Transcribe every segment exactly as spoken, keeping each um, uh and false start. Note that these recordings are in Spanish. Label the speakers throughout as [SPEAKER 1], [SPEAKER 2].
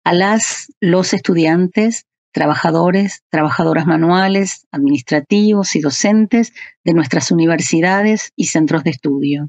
[SPEAKER 1] a las, los estudiantes, trabajadores, trabajadoras manuales, administrativos y docentes de nuestras universidades y centros de estudio.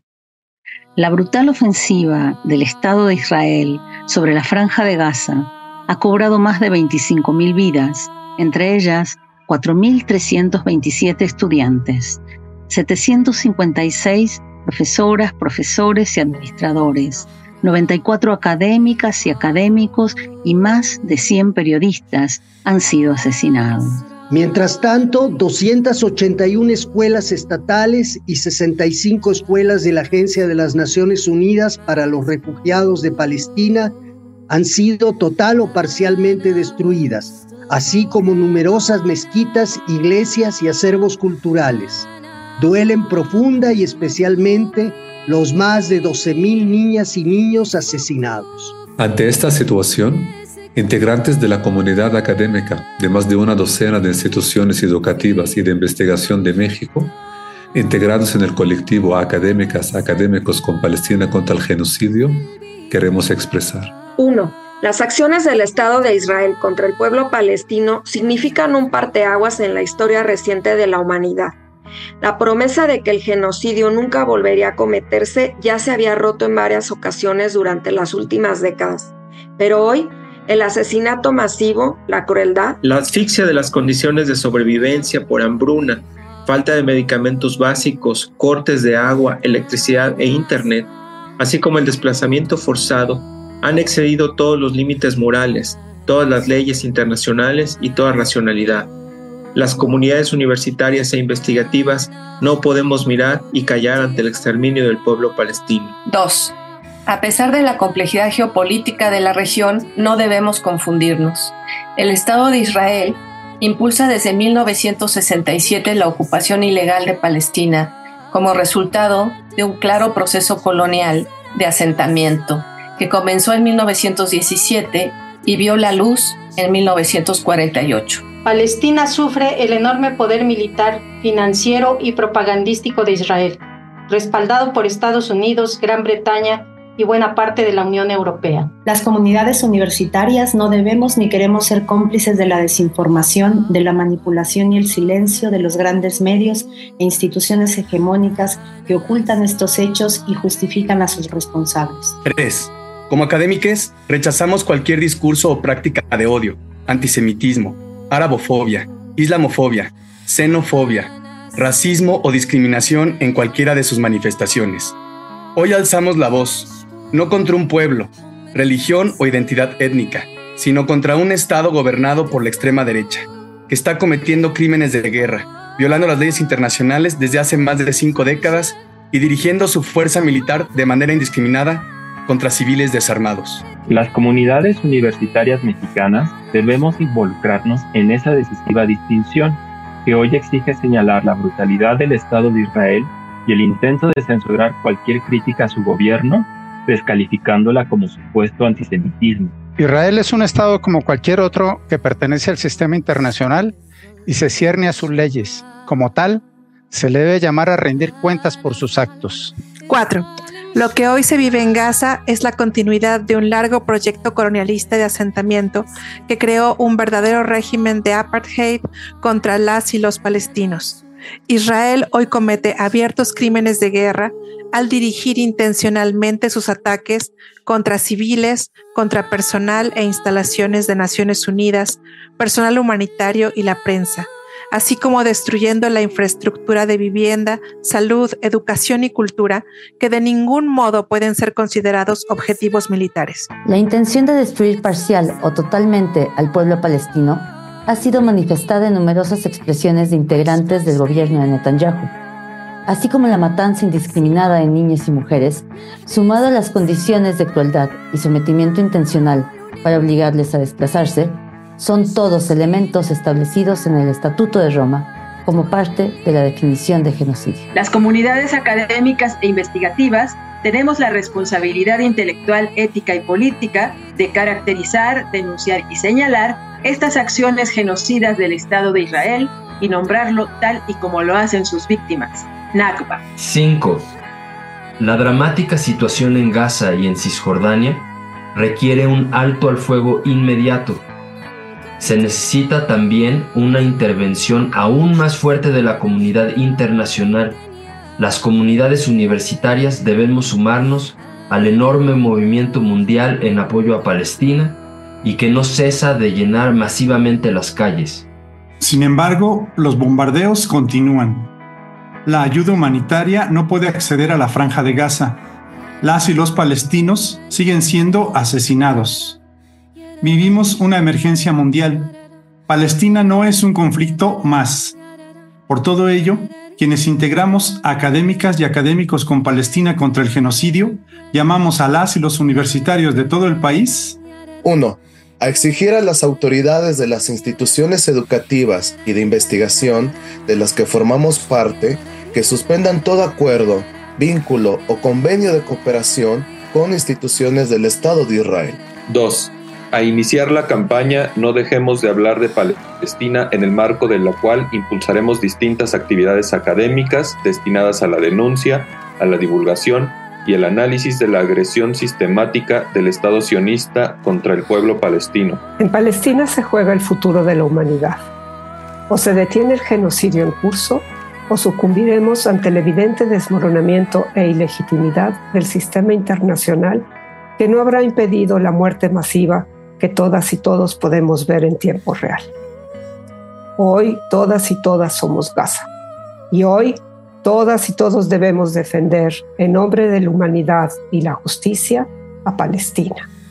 [SPEAKER 1] La brutal ofensiva del Estado de Israel sobre la Franja de Gaza ha cobrado más de veinticinco mil vidas, entre ellas cuatro mil trescientos veintisiete estudiantes, setecientos cincuenta y seis profesoras, profesores y administradores, noventa y cuatro académicas y académicos y más de cien periodistas han sido asesinados.
[SPEAKER 2] Mientras tanto, doscientas ochenta y una escuelas estatales y sesenta y cinco escuelas de la Agencia de las Naciones Unidas para los Refugiados de Palestina han sido total o parcialmente destruidas, así como numerosas mezquitas, iglesias y acervos culturales. Duelen profunda y especialmente los más de doce mil niñas y niños asesinados.
[SPEAKER 3] Ante esta situación, integrantes de la comunidad académica de más de una docena de instituciones educativas y de investigación de México, integrados en el colectivo Académicas, Académicos con Palestina contra el Genocidio, queremos expresar.
[SPEAKER 4] uno. Las acciones del Estado de Israel contra el pueblo palestino significan un parteaguas en la historia reciente de la humanidad. La promesa de que el genocidio nunca volvería a cometerse ya se había roto en varias ocasiones durante las últimas décadas. Pero hoy, el asesinato masivo, la crueldad,
[SPEAKER 5] la asfixia de las condiciones de sobrevivencia por hambruna, falta de medicamentos básicos, cortes de agua, electricidad e internet, así como el desplazamiento forzado, han excedido todos los límites morales, todas las leyes internacionales y toda racionalidad. Las comunidades universitarias e investigativas no podemos mirar y callar ante el exterminio del pueblo palestino.
[SPEAKER 6] dos. A pesar de la complejidad geopolítica de la región, no debemos confundirnos. El Estado de Israel impulsa desde mil novecientos sesenta y siete la ocupación ilegal de Palestina como resultado de un claro proceso colonial de asentamiento que comenzó en mil novecientos diecisiete y vio la luz en mil novecientos cuarenta y ocho.
[SPEAKER 7] Palestina sufre el enorme poder militar, financiero y propagandístico de Israel, respaldado por Estados Unidos, Gran Bretaña y buena parte de la Unión Europea.
[SPEAKER 8] Las comunidades universitarias no debemos ni queremos ser cómplices de la desinformación, de la manipulación y el silencio de los grandes medios e instituciones hegemónicas que ocultan estos hechos y justifican a sus responsables.
[SPEAKER 9] tres. Como académicos, rechazamos cualquier discurso o práctica de odio, antisemitismo, arabofobia, islamofobia, xenofobia, racismo o discriminación en cualquiera de sus manifestaciones. Hoy alzamos la voz, no contra un pueblo, religión o identidad étnica, sino contra un Estado gobernado por la extrema derecha, que está cometiendo crímenes de guerra, violando las leyes internacionales desde hace más de cinco décadas y dirigiendo su fuerza militar de manera indiscriminada contra civiles desarmados.
[SPEAKER 10] Las comunidades universitarias mexicanas debemos involucrarnos en esa decisiva distinción que hoy exige señalar la brutalidad del Estado de Israel y el intento de censurar cualquier crítica a su gobierno, descalificándola como supuesto antisemitismo.
[SPEAKER 11] Israel es un Estado como cualquier otro que pertenece al sistema internacional y se cierne a sus leyes. Como tal, se le debe llamar a rendir cuentas por sus actos.
[SPEAKER 12] cuatro. Lo que hoy se vive en Gaza es la continuidad de un largo proyecto colonialista de asentamiento que creó un verdadero régimen de apartheid contra las y los palestinos. Israel hoy comete abiertos crímenes de guerra al dirigir intencionalmente sus ataques contra civiles, contra personal e instalaciones de Naciones Unidas, personal humanitario y la prensa, así como destruyendo la infraestructura de vivienda, salud, educación y cultura, que de ningún modo pueden ser considerados objetivos militares.
[SPEAKER 13] La intención de destruir parcial o totalmente al pueblo palestino ha sido manifestada en numerosas expresiones de integrantes del gobierno de Netanyahu, así como la matanza indiscriminada de niños y mujeres, sumado a las condiciones de crueldad y sometimiento intencional para obligarles a desplazarse, son todos elementos establecidos en el Estatuto de Roma como parte de la definición de genocidio.
[SPEAKER 14] Las comunidades académicas e investigativas tenemos la responsabilidad intelectual, ética y política de caracterizar, denunciar y señalar estas acciones genocidas del Estado de Israel y nombrarlo tal y como lo hacen sus víctimas, Nakba.
[SPEAKER 15] cinco. La dramática situación en Gaza y en Cisjordania requiere un alto al fuego inmediato. Se necesita también una intervención aún más fuerte de la comunidad internacional. Las comunidades universitarias debemos sumarnos al enorme movimiento mundial en apoyo a Palestina y que no cesa de llenar masivamente las calles.
[SPEAKER 16] Sin embargo, los bombardeos continúan. La ayuda humanitaria no puede acceder a la Franja de Gaza. Las y los palestinos siguen siendo asesinados. Vivimos una emergencia mundial. Palestina no es un conflicto más. Por todo ello, quienes integramos académicas y académicos con Palestina contra el genocidio, llamamos a las y los universitarios de todo el país.
[SPEAKER 17] uno. A exigir a las autoridades de las instituciones educativas y de investigación de las que formamos parte que suspendan todo acuerdo, vínculo o convenio de cooperación con instituciones del Estado de Israel.
[SPEAKER 18] dos. A iniciar la campaña No dejemos de hablar de Palestina, en el marco de la cual impulsaremos distintas actividades académicas destinadas a la denuncia, a la divulgación y el análisis de la agresión sistemática del Estado sionista contra el pueblo palestino.
[SPEAKER 19] En Palestina se juega el futuro de la humanidad. O se detiene el genocidio en curso, o sucumbiremos ante el evidente desmoronamiento e ilegitimidad del sistema internacional que no habrá impedido la muerte masiva que todas y todos podemos ver en tiempo real. Hoy todas y todas somos Gaza. Y hoy todas y todos debemos defender, en nombre de la humanidad y la justicia, a Palestina.